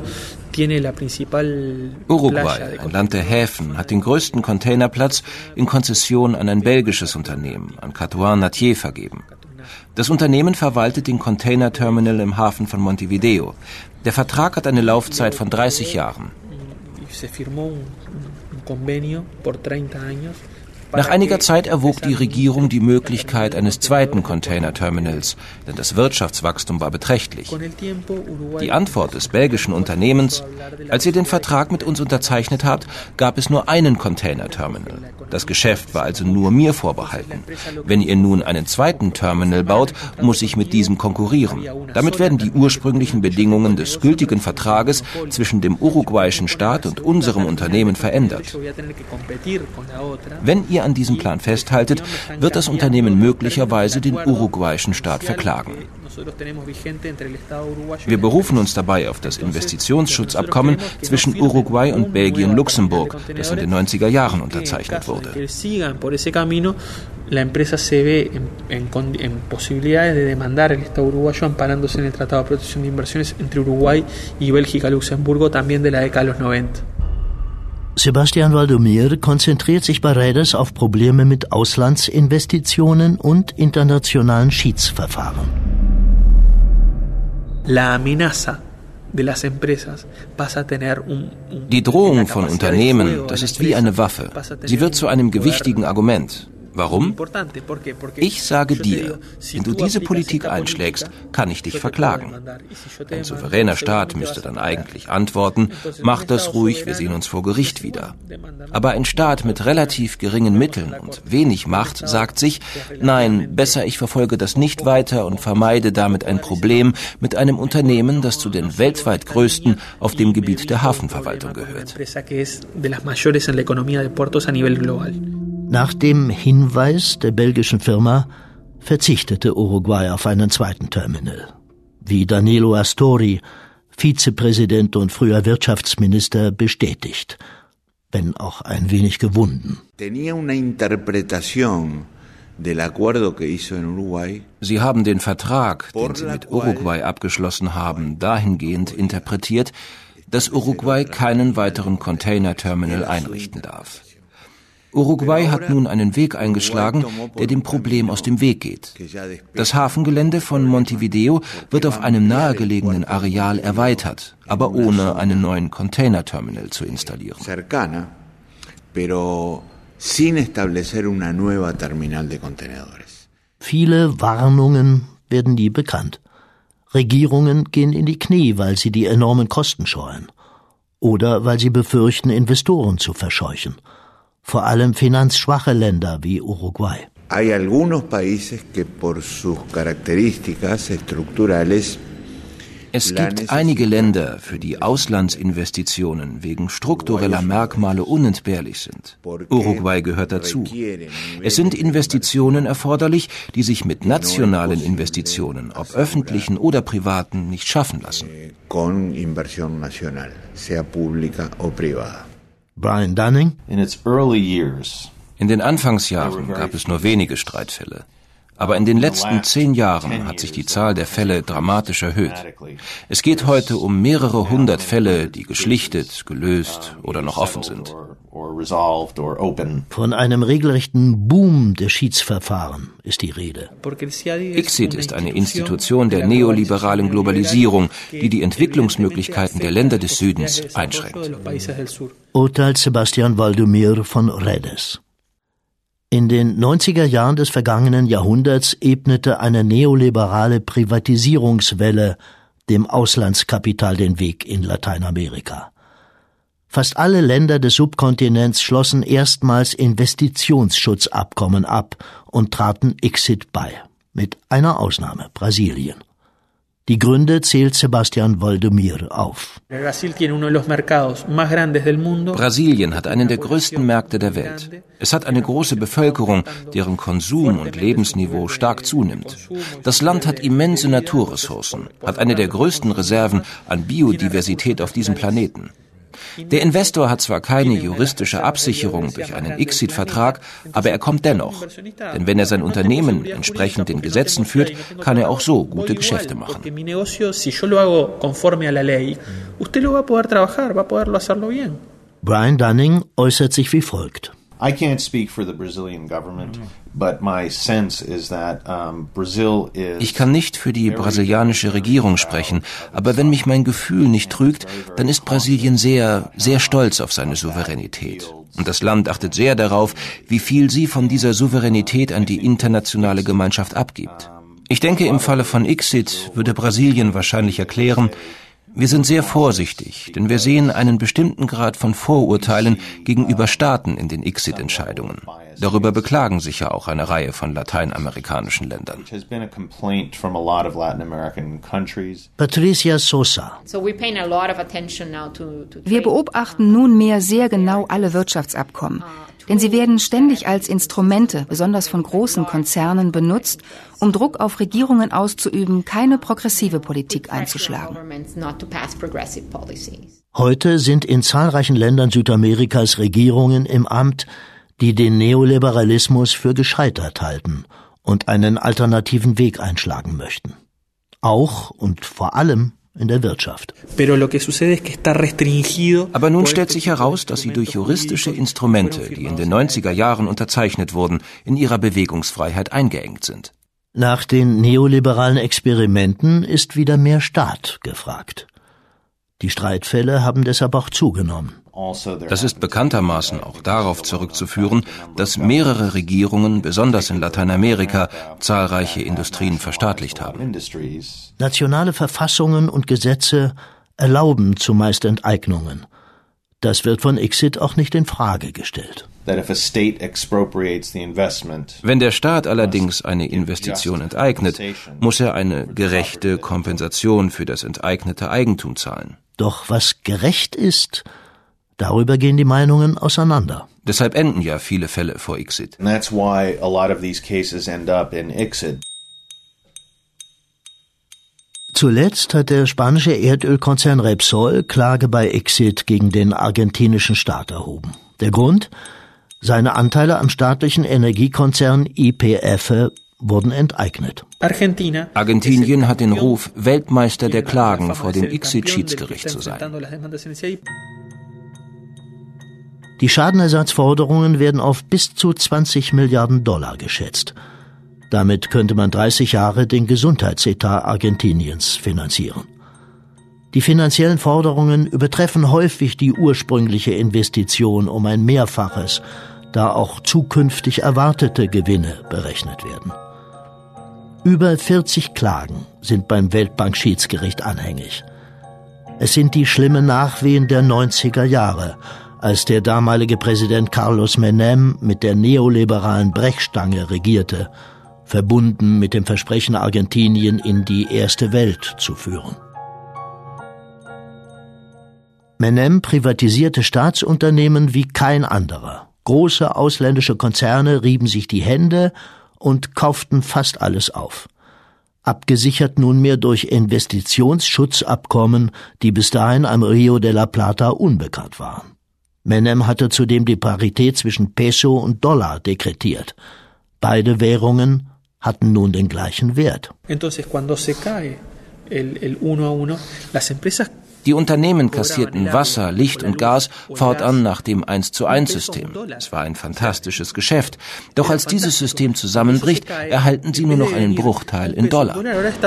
D: Uruguay, ein Land der Häfen, hat den größten Containerplatz in Konzession an ein belgisches Unternehmen, an Catuan Natier, vergeben. Das Unternehmen verwaltet den Containerterminal im Hafen von Montevideo. Der Vertrag hat eine Laufzeit von dreißig Jahren. Nach einiger Zeit erwog die Regierung die Möglichkeit eines zweiten Containerterminals, denn das Wirtschaftswachstum war beträchtlich. Die Antwort des belgischen Unternehmens: Als ihr den Vertrag mit uns unterzeichnet habt, gab es nur einen Containerterminal. Das Geschäft war also nur mir vorbehalten. Wenn ihr nun einen zweiten Terminal baut, muss ich mit diesem konkurrieren. Damit werden die ursprünglichen Bedingungen des gültigen Vertrages zwischen dem uruguayischen Staat und unserem Unternehmen verändert. Wenn ihr an diesem Plan festhaltet, wird das Unternehmen möglicherweise den uruguayischen Staat verklagen. Wir berufen uns dabei auf das Investitionsschutzabkommen zwischen Uruguay und Belgien-Luxemburg, das in den neunziger Jahren unterzeichnet wurde.
N: La empresa se ve en, en, en posibilidades de demandar el Estado uruguayo amparándose en el Tratado de Protección de Inversiones entre Uruguay y Bélgica-Luxemburgo, también de la década de los noventa.
C: Sebastian Valdomir konzentriert sich bei Redes auf Probleme mit Auslandsinvestitionen und internationalen Schiedsverfahren.
N: La amenaza de las empresas pasa a tener un, un
D: Die Drohung von Unternehmen, das ist wie eine Waffe. Sie wird zu einem gewichtigen Argument. Warum? Ich sage dir, wenn du diese Politik einschlägst, kann ich dich verklagen. Ein souveräner Staat müsste dann eigentlich antworten, mach das ruhig, wir sehen uns vor Gericht wieder. Aber ein Staat mit relativ geringen Mitteln und wenig Macht sagt sich, nein, besser ich verfolge das nicht weiter und vermeide damit ein Problem mit einem Unternehmen, das zu den weltweit größten auf dem Gebiet der Hafenverwaltung gehört.
C: Nach dem Hinweis der belgischen Firma verzichtete Uruguay auf einen zweiten Terminal. Wie Danilo Astori, Vizepräsident und früher Wirtschaftsminister, bestätigt, wenn auch ein wenig gewunden.
D: Sie haben den Vertrag, den Sie mit Uruguay abgeschlossen haben, dahingehend interpretiert, dass Uruguay keinen weiteren Containerterminal einrichten darf. Uruguay hat nun einen Weg eingeschlagen, der dem Problem aus dem Weg geht. Das Hafengelände von Montevideo wird auf einem nahegelegenen Areal erweitert, aber ohne einen neuen Containerterminal zu installieren.
C: Viele Warnungen werden nie bekannt. Regierungen gehen in die Knie, weil sie die enormen Kosten scheuen. Oder weil sie befürchten, Investoren zu verscheuchen. Vor allem finanzschwache Länder wie Uruguay.
O: Hay algunos países que por sus características estructurales.
D: Es gibt einige Länder, für die Auslandsinvestitionen wegen struktureller Merkmale unentbehrlich sind. Uruguay gehört dazu. Es sind Investitionen erforderlich, die sich mit nationalen Investitionen, ob öffentlichen oder privaten, nicht schaffen lassen.
O: Con inversión nacional, sea pública o privada.
C: Brian Dunning.
D: In den Anfangsjahren gab es nur wenige Streitfälle. Aber in den letzten zehn Jahren hat sich die Zahl der Fälle dramatisch erhöht. Es geht heute um mehrere hundert Fälle, die geschlichtet, gelöst oder noch offen sind.
C: Von einem regelrechten Boom der Schiedsverfahren ist die Rede.
D: I C S I T ist eine Institution der neoliberalen Globalisierung, die die Entwicklungsmöglichkeiten der Länder des Südens einschränkt.
C: Urteilt Sebastian Valdomir von Redes. In den neunziger Jahren des vergangenen Jahrhunderts ebnete eine neoliberale Privatisierungswelle dem Auslandskapital den Weg in Lateinamerika. Fast alle Länder des Subkontinents schlossen erstmals Investitionsschutzabkommen ab und traten I C S I T bei, mit einer Ausnahme, Brasilien. Die Gründe zählt Sebastian Valdomir auf.
D: Brasilien hat einen der größten Märkte der Welt. Es hat eine große Bevölkerung, deren Konsum und Lebensniveau stark zunimmt. Das Land hat immense Naturressourcen, hat eine der größten Reserven an Biodiversität auf diesem Planeten. Der Investor hat zwar keine juristische Absicherung durch einen I C S I T-Vertrag, aber er kommt dennoch. Denn wenn er sein Unternehmen entsprechend den Gesetzen führt, kann er auch so gute Geschäfte machen.
C: Brian Dunning äußert sich wie folgt.
K: I can't speak for the Brazilian government, but my sense is that um, Brazil is.
D: Ich kann nicht für die brasilianische Regierung sprechen, aber wenn mich mein Gefühl nicht trügt, dann ist Brasilien sehr, sehr stolz auf seine Souveränität. Und das Land achtet sehr darauf, wie viel sie von dieser Souveränität an die internationale Gemeinschaft abgibt. Ich denke, im Falle von I C S I T würde Brasilien wahrscheinlich erklären, wir sind sehr vorsichtig, denn wir sehen einen bestimmten Grad von Vorurteilen gegenüber Staaten in den I C S I T-Entscheidungen. Darüber beklagen sich ja auch eine Reihe von lateinamerikanischen Ländern.
C: Patricia Sosa.
E: Wir beobachten nunmehr sehr genau alle Wirtschaftsabkommen. Denn sie werden ständig als Instrumente, besonders von großen Konzernen, benutzt, um Druck auf Regierungen auszuüben, keine progressive Politik einzuschlagen.
C: Heute sind in zahlreichen Ländern Südamerikas Regierungen im Amt, die den Neoliberalismus für gescheitert halten und einen alternativen Weg einschlagen möchten. Auch und vor allem in der Wirtschaft.
D: Aber nun stellt sich heraus, dass sie durch juristische Instrumente, die in den neunziger Jahren unterzeichnet wurden, in ihrer Bewegungsfreiheit eingeengt sind.
C: Nach den neoliberalen Experimenten ist wieder mehr Staat gefragt. Die Streitfälle haben deshalb auch zugenommen.
D: Das ist bekanntermaßen auch darauf zurückzuführen, dass mehrere Regierungen, besonders in Lateinamerika, zahlreiche Industrien verstaatlicht haben.
C: Nationale Verfassungen und Gesetze erlauben zumeist Enteignungen. Das wird von ICSID auch nicht in Frage gestellt.
D: Wenn der Staat allerdings eine Investition enteignet, muss er eine gerechte Kompensation für das enteignete Eigentum zahlen.
C: Doch was gerecht ist, darüber gehen die Meinungen auseinander.
D: Deshalb enden ja viele Fälle vor ICSID.
C: Zuletzt hat der spanische Erdölkonzern Repsol Klage bei ICSID gegen den argentinischen Staat erhoben. Der Grund? Seine Anteile am staatlichen Energiekonzern Y P F wurden enteignet.
D: Argentinien hat den Ruf, Weltmeister der Klagen vor dem ICSID-Schiedsgericht zu sein.
C: Die Schadenersatzforderungen werden auf bis zu zwanzig Milliarden Dollar geschätzt. Damit könnte man dreißig Jahre den Gesundheitsetat Argentiniens finanzieren. Die finanziellen Forderungen übertreffen häufig die ursprüngliche Investition um ein Mehrfaches, da auch zukünftig erwartete Gewinne berechnet werden. Über vierzig Klagen sind beim Weltbankschiedsgericht anhängig. Es sind die schlimmen Nachwehen der neunziger Jahre, als der damalige Präsident Carlos Menem mit der neoliberalen Brechstange regierte, verbunden mit dem Versprechen, Argentinien in die erste Welt zu führen. Menem privatisierte Staatsunternehmen wie kein anderer. Große ausländische Konzerne rieben sich die Hände und kauften fast alles auf. Abgesichert nunmehr durch Investitionsschutzabkommen, die bis dahin am Rio de la Plata unbekannt waren. Menem hatte zudem die Parität zwischen Peso und Dollar dekretiert. Beide Währungen hatten nun den gleichen Wert.
D: Die Unternehmen kassierten Wasser, Licht und Gas fortan nach dem eins zu eins System. Es war ein fantastisches Geschäft. Doch als dieses System zusammenbricht, erhalten sie nur noch einen Bruchteil in Dollar.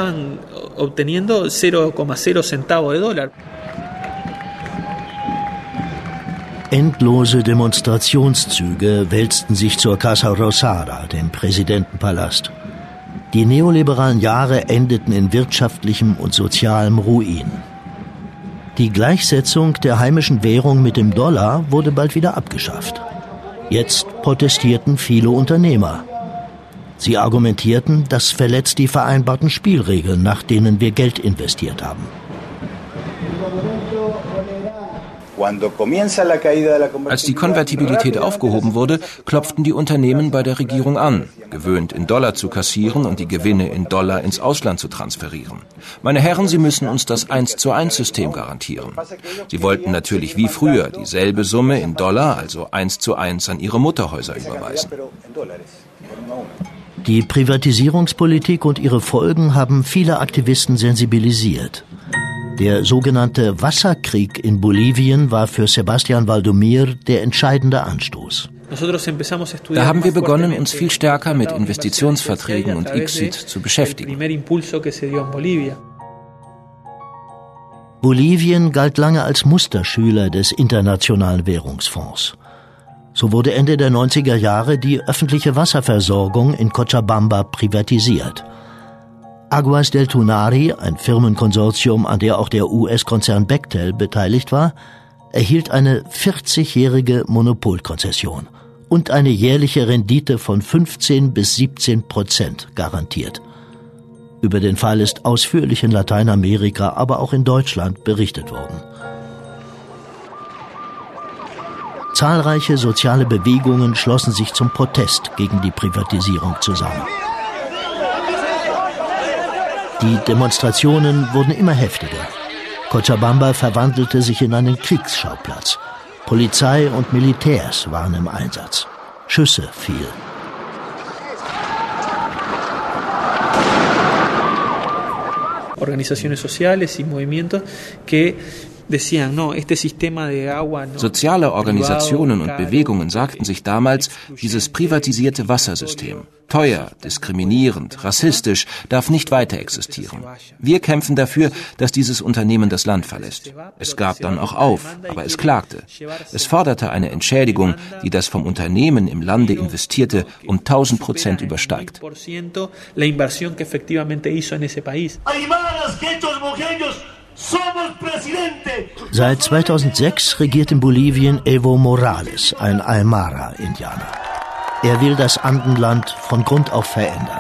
C: Endlose Demonstrationszüge wälzten sich zur Casa Rosada, dem Präsidentenpalast. Die neoliberalen Jahre endeten in wirtschaftlichem und sozialem Ruin. Die Gleichsetzung der heimischen Währung mit dem Dollar wurde bald wieder abgeschafft. Jetzt protestierten viele Unternehmer. Sie argumentierten, das verletzt die vereinbarten Spielregeln, nach denen wir Geld investiert haben.
D: Als die Konvertibilität aufgehoben wurde, klopften die Unternehmen bei der Regierung an, gewöhnt in Dollar zu kassieren und die Gewinne in Dollar ins Ausland zu transferieren. Meine Herren, Sie müssen uns das eins zu eins System garantieren. Sie wollten natürlich wie früher dieselbe Summe in Dollar, also eins zu eins, an ihre Mutterhäuser überweisen.
C: Die Privatisierungspolitik und ihre Folgen haben viele Aktivisten sensibilisiert. Der sogenannte Wasserkrieg in Bolivien war für Sebastián Valdomir der entscheidende Anstoß.
D: Da haben wir begonnen, uns viel stärker mit Investitionsverträgen und ICSID zu beschäftigen.
C: Bolivien galt lange als Musterschüler des Internationalen Währungsfonds. So wurde Ende der neunziger Jahre die öffentliche Wasserversorgung in Cochabamba privatisiert. Aguas del Tunari, ein Firmenkonsortium, an der auch der U S-Konzern Bechtel beteiligt war, erhielt eine vierzigjährige Monopolkonzession und eine jährliche Rendite von fünfzehn bis siebzehn Prozent garantiert. Über den Fall ist ausführlich in Lateinamerika, aber auch in Deutschland berichtet worden. Zahlreiche soziale Bewegungen schlossen sich zum Protest gegen die Privatisierung zusammen. Die Demonstrationen wurden immer heftiger. Cochabamba verwandelte sich in einen Kriegsschauplatz. Polizei und Militärs waren im Einsatz. Schüsse fielen.
N: Organizaciones sociales y movimientos que
D: Soziale Organisationen und Bewegungen sagten sich damals, dieses privatisierte Wassersystem, teuer, diskriminierend, rassistisch, darf nicht weiter existieren. Wir kämpfen dafür, dass dieses Unternehmen das Land verlässt. Es gab dann auch auf, aber es klagte. Es forderte eine Entschädigung, die das vom Unternehmen im Lande investierte um tausend Prozent übersteigt.
C: Seit zweitausendsechs regiert in Bolivien Evo Morales, ein Aymara-Indianer. Er will das Andenland von Grund auf verändern.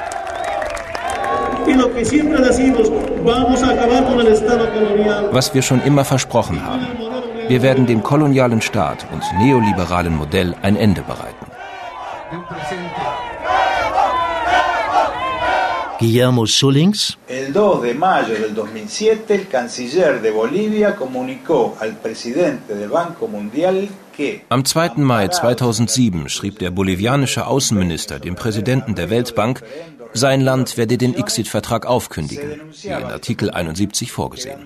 D: Was wir schon immer versprochen haben. Wir werden dem kolonialen Staat und neoliberalen Modell ein Ende bereiten.
C: Guillermo Sullings.
M: El dos de mayo del dos mil siete, el canciller de Bolivia comunicó al presidente del Banco Mundial que...
D: Am zweiten Mai zweitausendsieben schrieb der bolivianische Außenminister dem Präsidenten der Weltbank, sein Land werde den ICSID-Vertrag aufkündigen, wie in Artikel einundsiebzig vorgesehen.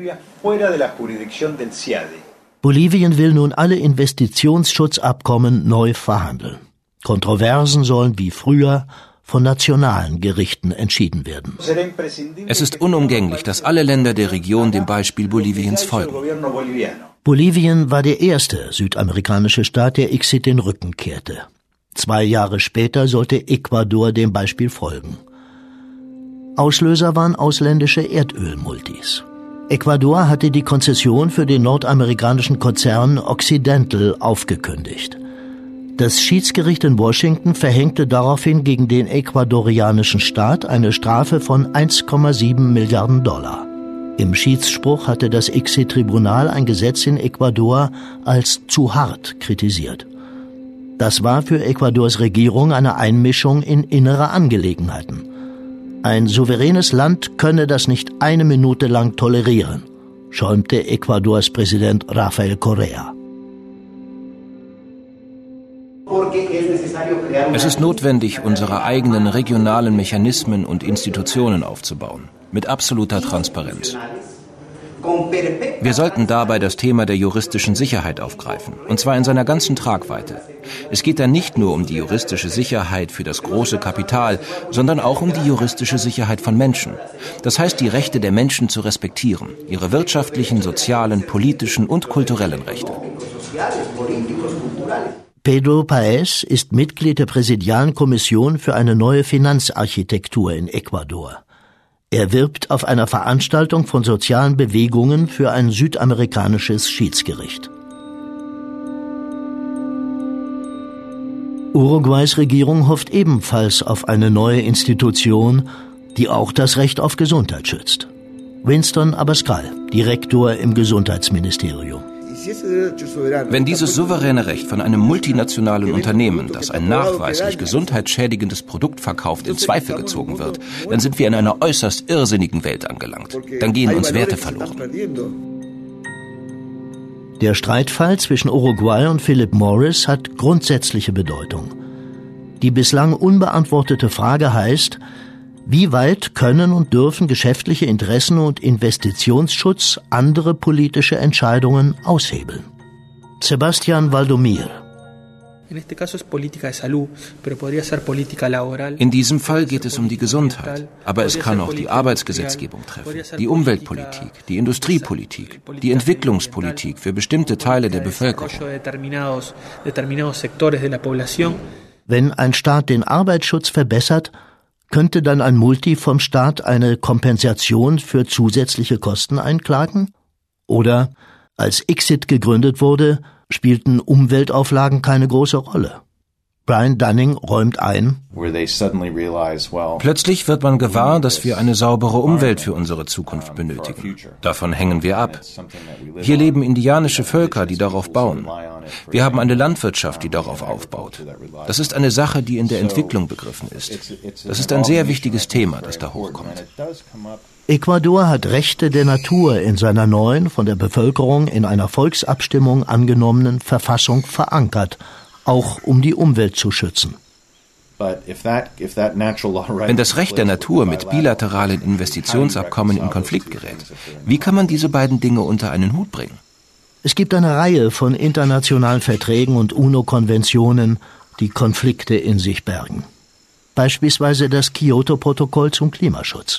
C: Bolivien will nun alle Investitionsschutzabkommen neu verhandeln. Kontroversen sollen wie früher von nationalen Gerichten entschieden werden.
D: Es ist unumgänglich, dass alle Länder der Region dem Beispiel Boliviens folgen.
C: Bolivien war der erste südamerikanische Staat, der ICSID den Rücken kehrte. Zwei Jahre später sollte Ecuador dem Beispiel folgen. Auslöser waren ausländische Erdölmultis. Ecuador hatte die Konzession für den nordamerikanischen Konzern Occidental aufgekündigt. Das Schiedsgericht in Washington verhängte daraufhin gegen den ecuadorianischen Staat eine Strafe von eins Komma sieben Milliarden Dollar. Im Schiedsspruch hatte das ICSID-Tribunal ein Gesetz in Ecuador als zu hart kritisiert. Das war für Ecuadors Regierung eine Einmischung in innere Angelegenheiten. Ein souveränes Land könne das nicht eine Minute lang tolerieren, schäumte Ecuadors Präsident Rafael Correa.
D: Es ist notwendig, unsere eigenen regionalen Mechanismen und Institutionen aufzubauen, mit absoluter Transparenz. Wir sollten dabei das Thema der juristischen Sicherheit aufgreifen, und zwar in seiner ganzen Tragweite. Es geht dann nicht nur um die juristische Sicherheit für das große Kapital, sondern auch um die juristische Sicherheit von Menschen. Das heißt, die Rechte der Menschen zu respektieren, ihre wirtschaftlichen, sozialen, politischen und kulturellen Rechte.
C: Pedro Paez ist Mitglied der Präsidialen Kommission für eine neue Finanzarchitektur in Ecuador. Er wirbt auf einer Veranstaltung von sozialen Bewegungen für ein südamerikanisches Schiedsgericht. Uruguays Regierung hofft ebenfalls auf eine neue Institution, die auch das Recht auf Gesundheit schützt. Winston Abascal, Direktor im Gesundheitsministerium.
D: Wenn dieses souveräne Recht von einem multinationalen Unternehmen, das ein nachweislich gesundheitsschädigendes Produkt verkauft, in Zweifel gezogen wird, dann sind wir in einer äußerst irrsinnigen Welt angelangt. Dann gehen uns Werte verloren.
C: Der Streitfall zwischen Uruguay und Philip Morris hat grundsätzliche Bedeutung. Die bislang unbeantwortete Frage heißt: Wie weit können und dürfen geschäftliche Interessen und Investitionsschutz andere politische Entscheidungen aushebeln? Sebastian Valdomir.
D: In diesem Fall geht es um die Gesundheit, aber es kann auch die Arbeitsgesetzgebung treffen, die Umweltpolitik, die Industriepolitik, die Entwicklungspolitik für bestimmte Teile der Bevölkerung.
C: Wenn ein Staat den Arbeitsschutz verbessert, könnte dann ein Multi vom Staat eine Kompensation für zusätzliche Kosten einklagen? Oder, als ICSID gegründet wurde, spielten Umweltauflagen keine große Rolle. Brian Dunning räumt ein:
D: Plötzlich wird man gewahr, dass wir eine saubere Umwelt für unsere Zukunft benötigen. Davon hängen wir ab. Hier leben indianische Völker, die darauf bauen. Wir haben eine Landwirtschaft, die darauf aufbaut. Das ist eine Sache, die in der Entwicklung begriffen ist. Das ist ein sehr wichtiges Thema, das da hochkommt.
C: Ecuador hat Rechte der Natur in seiner neuen, von der Bevölkerung in einer Volksabstimmung angenommenen Verfassung verankert, auch um die Umwelt zu schützen.
D: Wenn das Recht der Natur mit bilateralen Investitionsabkommen in Konflikt gerät, wie kann man diese beiden Dinge unter einen Hut bringen?
C: Es gibt eine Reihe von internationalen Verträgen und UNO-Konventionen, die Konflikte in sich bergen. Beispielsweise das Kyoto-Protokoll zum Klimaschutz.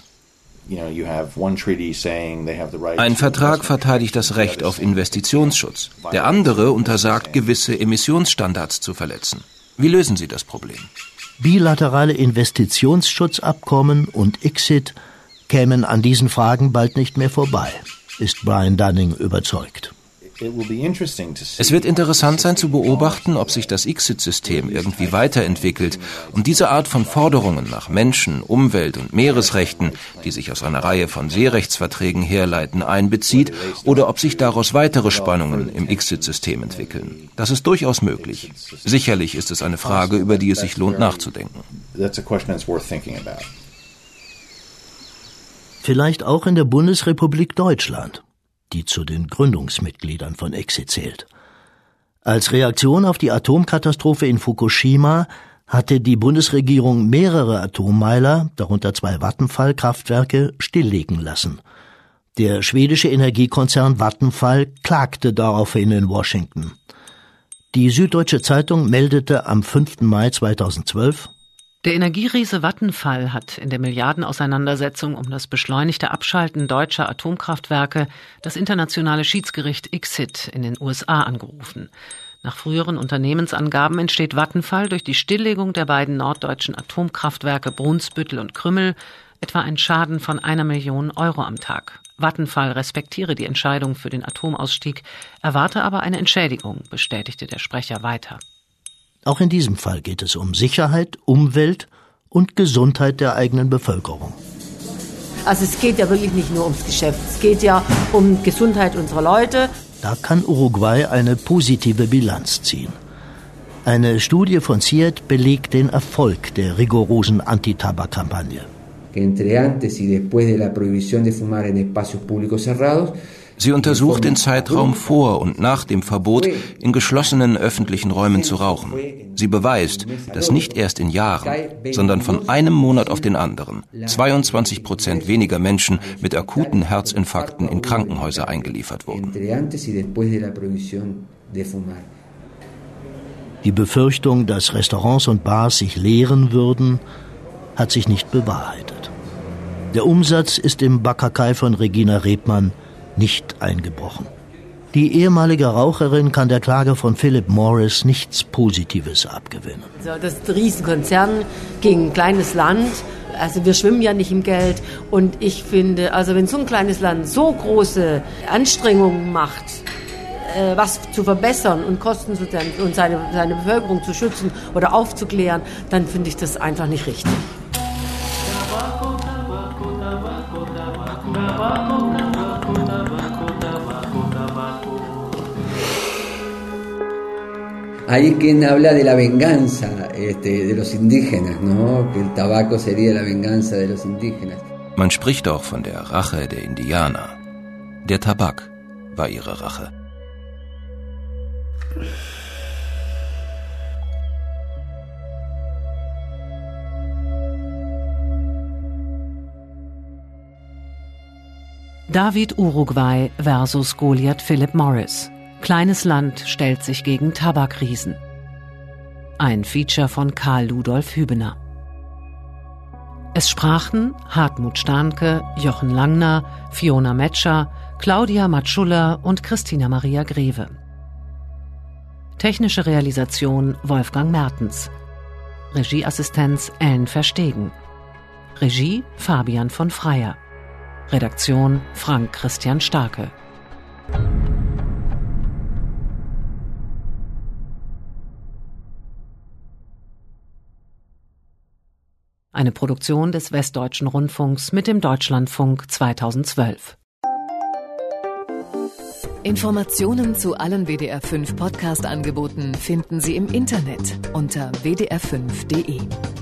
D: Ein Vertrag verteidigt das Recht auf Investitionsschutz. Der andere untersagt, gewisse Emissionsstandards zu verletzen. Wie lösen Sie das Problem?
C: Bilaterale Investitionsschutzabkommen und I C S I T kämen an diesen Fragen bald nicht mehr vorbei, ist Brian Dunning überzeugt.
D: Es wird interessant sein zu beobachten, ob sich das I C S I T-System irgendwie weiterentwickelt und diese Art von Forderungen nach Menschen-, Umwelt- und Meeresrechten, die sich aus einer Reihe von Seerechtsverträgen herleiten, einbezieht oder ob sich daraus weitere Spannungen im I C S I T-System entwickeln. Das ist durchaus möglich. Sicherlich ist es eine Frage, über die es sich lohnt nachzudenken.
C: Vielleicht auch in der Bundesrepublik Deutschland, die zu den Gründungsmitgliedern von E X I T zählt. Als Reaktion auf die Atomkatastrophe in Fukushima hatte die Bundesregierung mehrere Atommeiler, darunter zwei Vattenfall-Kraftwerke, stilllegen lassen. Der schwedische Energiekonzern Vattenfall klagte daraufhin in Washington. Die Süddeutsche Zeitung meldete am fünften Mai zweitausendzwölf:
G: Der Energieriese Vattenfall hat in der Milliardenauseinandersetzung um das beschleunigte Abschalten deutscher Atomkraftwerke das internationale Schiedsgericht I C S I T in den U S A angerufen. Nach früheren Unternehmensangaben entsteht Vattenfall durch die Stilllegung der beiden norddeutschen Atomkraftwerke Brunsbüttel und Krümmel etwa ein Schaden von einer Million Euro am Tag. Vattenfall respektiere die Entscheidung für den Atomausstieg, erwarte aber eine Entschädigung, bestätigte der Sprecher weiter.
C: Auch in diesem Fall geht es um Sicherheit, Umwelt und Gesundheit der eigenen Bevölkerung.
F: Also es geht ja wirklich nicht nur ums Geschäft, es geht ja um Gesundheit unserer Leute.
C: Da kann Uruguay eine positive Bilanz ziehen. Eine Studie von C I E T belegt den Erfolg der rigorosen Antitabak-Kampagne.
D: Sie untersucht den Zeitraum vor und nach dem Verbot, in geschlossenen öffentlichen Räumen zu rauchen. Sie beweist, dass nicht erst in Jahren, sondern von einem Monat auf den anderen zweiundzwanzig Prozent weniger Menschen mit akuten Herzinfarkten in Krankenhäuser eingeliefert wurden.
C: Die Befürchtung, dass Restaurants und Bars sich leeren würden, hat sich nicht bewahrheitet. Der Umsatz ist im Bakakai von Regina Rebmann nicht eingebrochen. Die ehemalige Raucherin kann der Klage von Philip Morris nichts Positives abgewinnen.
F: Das ist ein Riesenkonzern gegen ein kleines Land. Also wir schwimmen ja nicht im Geld. Und ich finde, also wenn so ein kleines Land so große Anstrengungen macht, äh, was zu verbessern und Kosten zu dämpfen und seine, seine Bevölkerung zu schützen oder aufzuklären, dann finde ich das einfach nicht richtig.
I: Hay quien habla de la venganza este, de los indígenas, ¿no? Que el tabaco sería la venganza de los indígenas.
D: Man spricht auch von der Rache der Indianer. Der Tabak war ihre Rache.
G: David Uruguay versus Goliath Philip Morris. Kleines Land stellt sich gegen Tabakriesen. Ein Feature von Karl Ludolf Hübener. Es sprachen Hartmut Stahnke, Jochen Langner, Fiona Metscher, Claudia Matschuller und Christina Maria Greve. Technische Realisation Wolfgang Mertens. Regieassistenz Ellen Verstegen. Regie Fabian von Freyer. Redaktion Frank Christian Starke. Eine Produktion des Westdeutschen Rundfunks mit dem Deutschlandfunk zweitausendzwölf.
A: Informationen zu allen W D R fünf Podcast-Angeboten finden Sie im Internet unter w d r fünf punkt d e.